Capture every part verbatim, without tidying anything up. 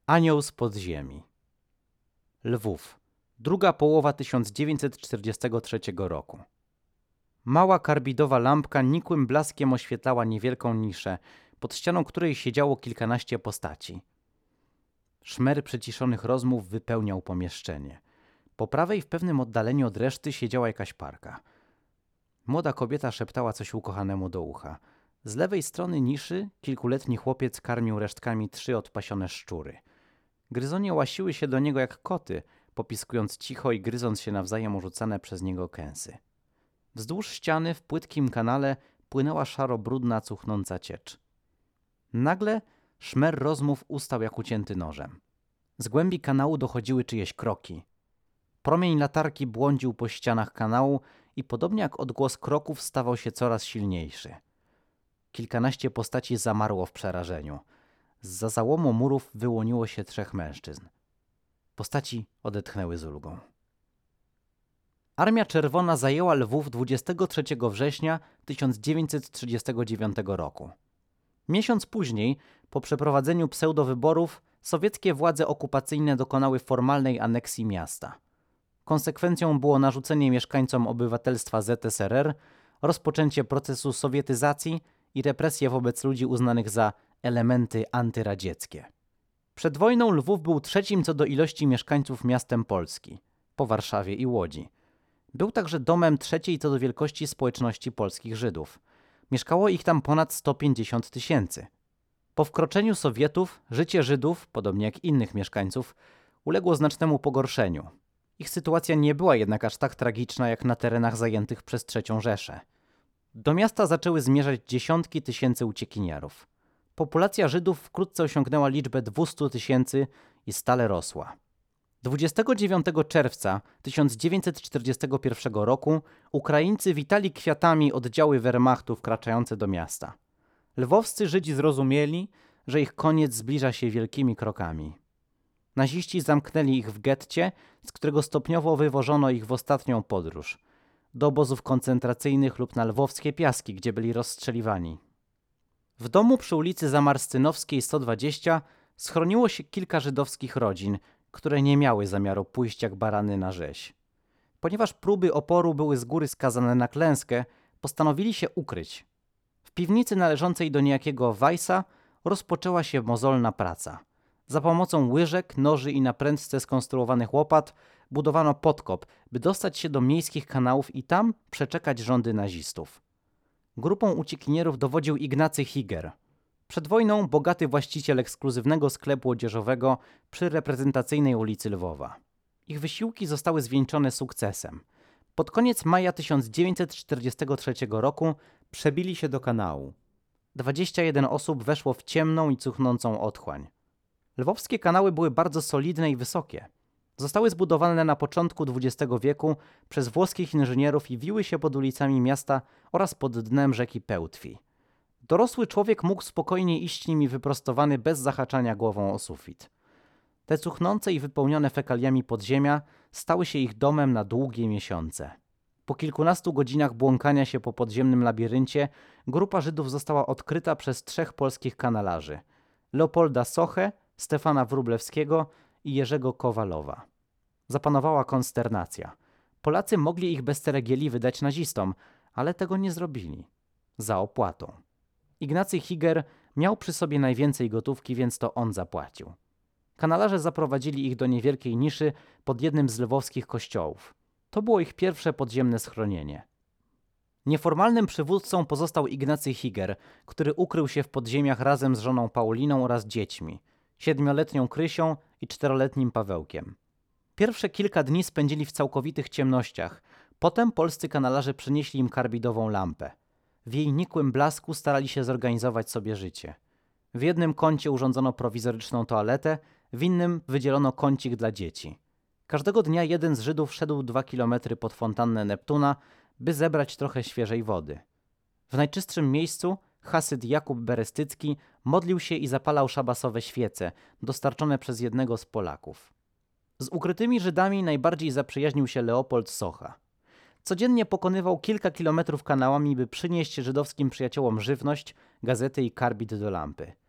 Anioł z podziemi. Lwów. Druga połowa tysiąc dziewięćset czterdziestego trzeciego roku. Mała karbidowa lampka nikłym blaskiem oświetlała niewielką niszę, pod ścianą której siedziało kilkanaście postaci. Szmer przyciszonych rozmów wypełniał pomieszczenie. Po prawej w pewnym oddaleniu od reszty siedziała jakaś parka. Młoda kobieta szeptała coś ukochanemu do ucha. Z lewej strony niszy kilkuletni chłopiec karmił resztkami trzy odpasione szczury. Gryzonie łasiły się do niego jak koty, popiskując cicho i gryząc się nawzajem urzucane przez niego kęsy. Wzdłuż ściany w płytkim kanale płynęła szaro-brudna, cuchnąca ciecz. Nagle szmer rozmów ustał jak ucięty nożem. Z głębi kanału dochodziły czyjeś kroki. Promień latarki błądził po ścianach kanału i podobnie jak odgłos kroków stawał się coraz silniejszy. Kilkanaście postaci zamarło w przerażeniu. Zza załomu murów wyłoniło się trzech mężczyzn. Postaci odetchnęły z ulgą. Armia Czerwona zajęła Lwów dwudziestego trzeciego września tysiąc dziewięćset trzydziestego dziewiątego roku. Miesiąc później, po przeprowadzeniu pseudowyborów, sowieckie władze okupacyjne dokonały formalnej aneksji miasta. Konsekwencją było narzucenie mieszkańcom obywatelstwa Z S R R, rozpoczęcie procesu sowietyzacji i represje wobec ludzi uznanych za elementy antyradzieckie. Przed wojną Lwów był trzecim co do ilości mieszkańców miastem Polski, po Warszawie i Łodzi. Był także domem trzeciej co do wielkości społeczności polskich Żydów. Mieszkało ich tam ponad sto pięćdziesiąt tysięcy. Po wkroczeniu Sowietów życie Żydów, podobnie jak innych mieszkańców, uległo znacznemu pogorszeniu. Ich sytuacja nie była jednak aż tak tragiczna jak na terenach zajętych przez trzecią Rzeszę. Do miasta zaczęły zmierzać dziesiątki tysięcy uciekinierów. Populacja Żydów wkrótce osiągnęła liczbę dwieście tysięcy i stale rosła. dwudziestego dziewiątego czerwca tysiąc dziewięćset czterdziestego pierwszego roku Ukraińcy witali kwiatami oddziały Wehrmachtu wkraczające do miasta. Lwowscy Żydzi zrozumieli, że ich koniec zbliża się wielkimi krokami. Naziści zamknęli ich w getcie, z którego stopniowo wywożono ich w ostatnią podróż, do obozów koncentracyjnych lub na lwowskie piaski, gdzie byli rozstrzeliwani. W domu przy ulicy Zamarstynowskiej sto dwadzieścia schroniło się kilka żydowskich rodzin, które nie miały zamiaru pójść jak barany na rzeź. Ponieważ próby oporu były z góry skazane na klęskę, postanowili się ukryć. W piwnicy należącej do niejakiego Weissa rozpoczęła się mozolna praca. Za pomocą łyżek, noży i na prędce skonstruowanych łopat budowano podkop, by dostać się do miejskich kanałów i tam przeczekać rządy nazistów. Grupą uciekinierów dowodził Ignacy Higer. Przed wojną bogaty właściciel ekskluzywnego sklepu odzieżowego przy reprezentacyjnej ulicy Lwowa. Ich wysiłki zostały zwieńczone sukcesem. Pod koniec maja tysiąc dziewięćset czterdziestego trzeciego roku przebili się do kanału. dwadzieścia jeden osób weszło w ciemną i cuchnącą otchłań. Lwowskie kanały były bardzo solidne i wysokie. Zostały zbudowane na początku dwudziestego wieku przez włoskich inżynierów i wiły się pod ulicami miasta oraz pod dnem rzeki Pełtwi. Dorosły człowiek mógł spokojnie iść nimi wyprostowany bez zahaczania głową o sufit. Te cuchnące i wypełnione fekaliami podziemia stały się ich domem na długie miesiące. Po kilkunastu godzinach błąkania się po podziemnym labiryncie grupa Żydów została odkryta przez trzech polskich kanalarzy: Leopolda Sochę, Stefana Wróblewskiego i Jerzego Kowalowa. Zapanowała konsternacja. Polacy mogli ich bez ceregieli wydać nazistom, ale tego nie zrobili. Za opłatą. Ignacy Higer miał przy sobie najwięcej gotówki, więc to on zapłacił. Kanalarze zaprowadzili ich do niewielkiej niszy pod jednym z lwowskich kościołów. To było ich pierwsze podziemne schronienie. Nieformalnym przywódcą pozostał Ignacy Higer, który ukrył się w podziemiach razem z żoną Pauliną oraz dziećmi, siedmioletnią Krysią i czteroletnim Pawełkiem. Pierwsze kilka dni spędzili w całkowitych ciemnościach, potem polscy kanalarze przynieśli im karbidową lampę. W jej nikłym blasku starali się zorganizować sobie życie. W jednym kącie urządzono prowizoryczną toaletę, w innym wydzielono kącik dla dzieci. Każdego dnia jeden z Żydów szedł dwa kilometry pod fontannę Neptuna, by zebrać trochę świeżej wody. W najczystszym miejscu Hasyd Jakub Berestycki modlił się i zapalał szabasowe świece, dostarczone przez jednego z Polaków. Z ukrytymi Żydami najbardziej zaprzyjaźnił się Leopold Socha. Codziennie pokonywał kilka kilometrów kanałami, by przynieść żydowskim przyjaciołom żywność, gazety i karbid do lampy.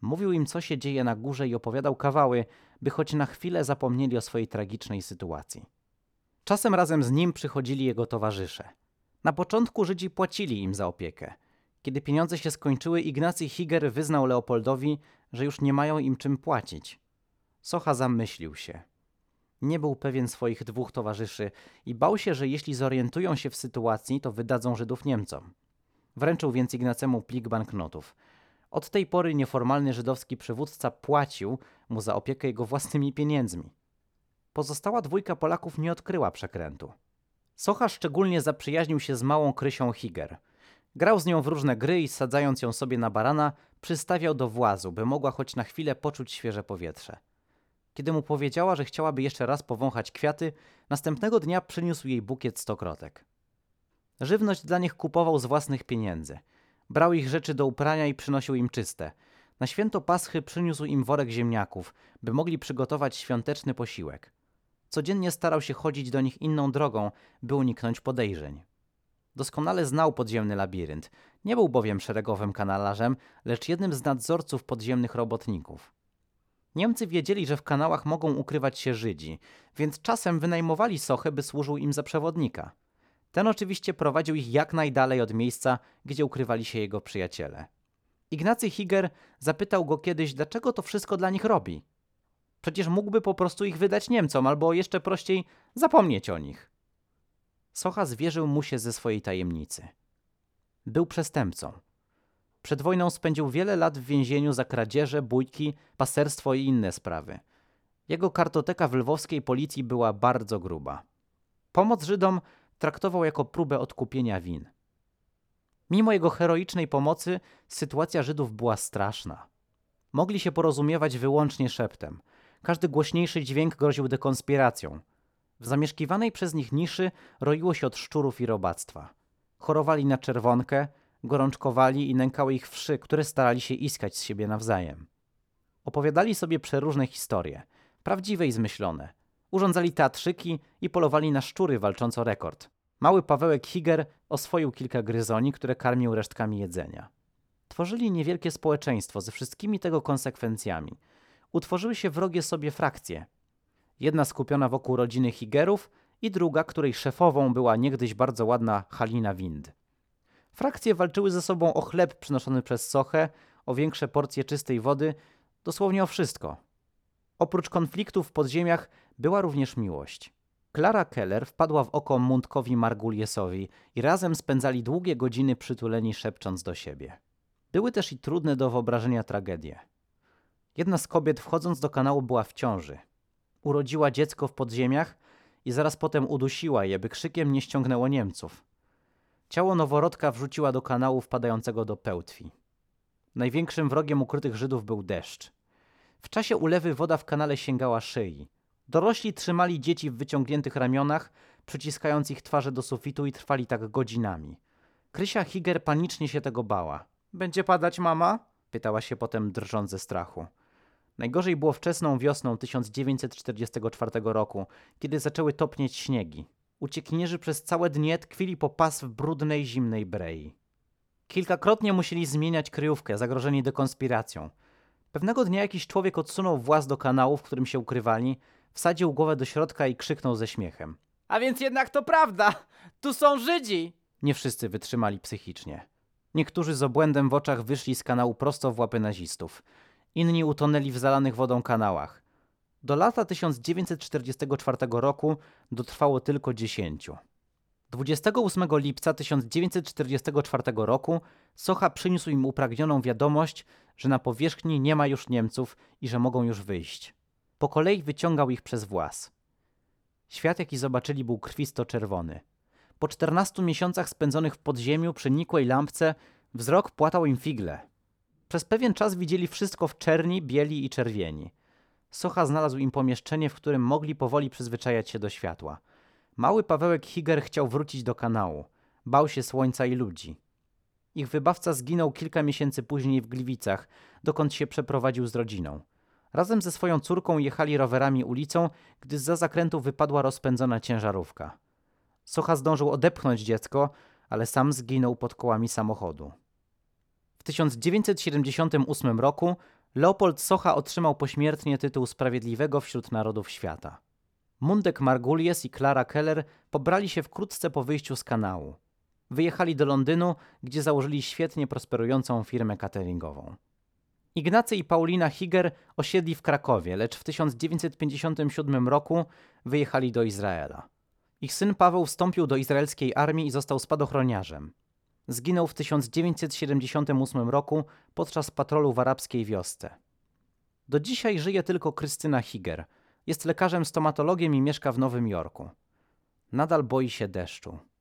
Mówił im, co się dzieje na górze i opowiadał kawały, by choć na chwilę zapomnieli o swojej tragicznej sytuacji. Czasem razem z nim przychodzili jego towarzysze. Na początku Żydzi płacili im za opiekę. Kiedy pieniądze się skończyły, Ignacy Higer wyznał Leopoldowi, że już nie mają im czym płacić. Socha zamyślił się. Nie był pewien swoich dwóch towarzyszy i bał się, że jeśli zorientują się w sytuacji, to wydadzą Żydów Niemcom. Wręczył więc Ignacemu plik banknotów. Od tej pory nieformalny żydowski przywódca płacił mu za opiekę jego własnymi pieniędzmi. Pozostała dwójka Polaków nie odkryła przekrętu. Socha szczególnie zaprzyjaźnił się z małą Krysią Higer. Grał z nią w różne gry i sadzając ją sobie na barana, przystawiał do włazu, by mogła choć na chwilę poczuć świeże powietrze. Kiedy mu powiedziała, że chciałaby jeszcze raz powąchać kwiaty, następnego dnia przyniósł jej bukiet stokrotek. Żywność dla nich kupował z własnych pieniędzy. Brał ich rzeczy do uprania i przynosił im czyste. Na święto Paschy przyniósł im worek ziemniaków, by mogli przygotować świąteczny posiłek. Codziennie starał się chodzić do nich inną drogą, by uniknąć podejrzeń. Doskonale znał podziemny labirynt. Nie był bowiem szeregowym kanalarzem, lecz jednym z nadzorców podziemnych robotników. Niemcy wiedzieli, że w kanałach mogą ukrywać się Żydzi, więc czasem wynajmowali Sochę, by służył im za przewodnika. Ten oczywiście prowadził ich jak najdalej od miejsca, gdzie ukrywali się jego przyjaciele. Ignacy Higer zapytał go kiedyś, dlaczego to wszystko dla nich robi. Przecież mógłby po prostu ich wydać Niemcom, albo jeszcze prościej zapomnieć o nich. Socha zwierzył mu się ze swojej tajemnicy. Był przestępcą. Przed wojną spędził wiele lat w więzieniu za kradzieże, bójki, paserstwo i inne sprawy. Jego kartoteka w lwowskiej policji była bardzo gruba. Pomoc Żydom traktował jako próbę odkupienia win. Mimo jego heroicznej pomocy sytuacja Żydów była straszna. Mogli się porozumiewać wyłącznie szeptem. Każdy głośniejszy dźwięk groził dekonspiracją. W zamieszkiwanej przez nich niszy roiło się od szczurów i robactwa. Chorowali na czerwonkę, gorączkowali i nękały ich wszy, które starali się iskać z siebie nawzajem. Opowiadali sobie przeróżne historie, prawdziwe i zmyślone. Urządzali teatrzyki i polowali na szczury, walcząc o rekord. Mały Pawełek Higer oswoił kilka gryzoni, które karmił resztkami jedzenia. Tworzyli niewielkie społeczeństwo ze wszystkimi tego konsekwencjami. Utworzyły się wrogie sobie frakcje. Jedna skupiona wokół rodziny Higerów i druga, której szefową była niegdyś bardzo ładna Halina Wind. Frakcje walczyły ze sobą o chleb przynoszony przez Sochę, o większe porcje czystej wody, dosłownie o wszystko. Oprócz konfliktów w podziemiach była również miłość. Klara Keller wpadła w oko Mundkowi Marguliesowi i razem spędzali długie godziny przytuleni, szepcząc do siebie. Były też i trudne do wyobrażenia tragedie. Jedna z kobiet, wchodząc do kanału, była w ciąży. Urodziła dziecko w podziemiach i zaraz potem udusiła je, by krzykiem nie ściągnęło Niemców. Ciało noworodka wrzuciła do kanału wpadającego do Pełtwi. Największym wrogiem ukrytych Żydów był deszcz. W czasie ulewy woda w kanale sięgała szyi. Dorośli trzymali dzieci w wyciągniętych ramionach, przyciskając ich twarze do sufitu i trwali tak godzinami. Krysia Higer panicznie się tego bała. Będzie padać, mama? Pytała się potem, drżąc ze strachu. Najgorzej było wczesną wiosną tysiąc dziewięćset czterdziestego czwartego roku, kiedy zaczęły topnieć śniegi. Uciekinierzy przez całe dnie tkwili po pas w brudnej, zimnej brei. Kilkakrotnie musieli zmieniać kryjówkę, zagrożeni dekonspiracją. Pewnego dnia jakiś człowiek odsunął właz do kanału, w którym się ukrywali, wsadził głowę do środka i krzyknął ze śmiechem. A więc jednak to prawda! Tu są Żydzi! Nie wszyscy wytrzymali psychicznie. Niektórzy z obłędem w oczach wyszli z kanału prosto w łapy nazistów. Inni utonęli w zalanych wodą kanałach. Do lata tysiąc dziewięćset czterdziestego czwartego roku dotrwało tylko dziesięciu. dwudziestego ósmego lipca tysiąc dziewięćset czterdziestego czwartego roku Socha przyniósł im upragnioną wiadomość, że na powierzchni nie ma już Niemców i że mogą już wyjść. Po kolei wyciągał ich przez włas. Świat, jaki zobaczyli, był krwisto-czerwony. Po czternastu miesiącach spędzonych w podziemiu przy nikłej lampce wzrok płatał im figle. Przez pewien czas widzieli wszystko w czerni, bieli i czerwieni. Socha znalazł im pomieszczenie, w którym mogli powoli przyzwyczajać się do światła. Mały Pawełek Higer chciał wrócić do kanału. Bał się słońca i ludzi. Ich wybawca zginął kilka miesięcy później w Gliwicach, dokąd się przeprowadził z rodziną. Razem ze swoją córką jechali rowerami ulicą, gdy zza zakrętu wypadła rozpędzona ciężarówka. Socha zdążył odepchnąć dziecko, ale sam zginął pod kołami samochodu. W tysiąc dziewięćset siedemdziesiątym ósmym roku Leopold Socha otrzymał pośmiertnie tytuł Sprawiedliwego wśród Narodów Świata. Mundek Margulies i Clara Keller pobrali się wkrótce po wyjściu z kanału. Wyjechali do Londynu, gdzie założyli świetnie prosperującą firmę cateringową. Ignacy i Paulina Higer osiedli w Krakowie, lecz w tysiąc dziewięćset pięćdziesiątym siódmym roku wyjechali do Izraela. Ich syn Paweł wstąpił do izraelskiej armii i został spadochroniarzem. Zginął w tysiąc dziewięćset siedemdziesiątym ósmym roku podczas patrolu w arabskiej wiosce. Do dzisiaj żyje tylko Krystyna Higer. Jest lekarzem stomatologiem i mieszka w Nowym Jorku. Nadal boi się deszczu.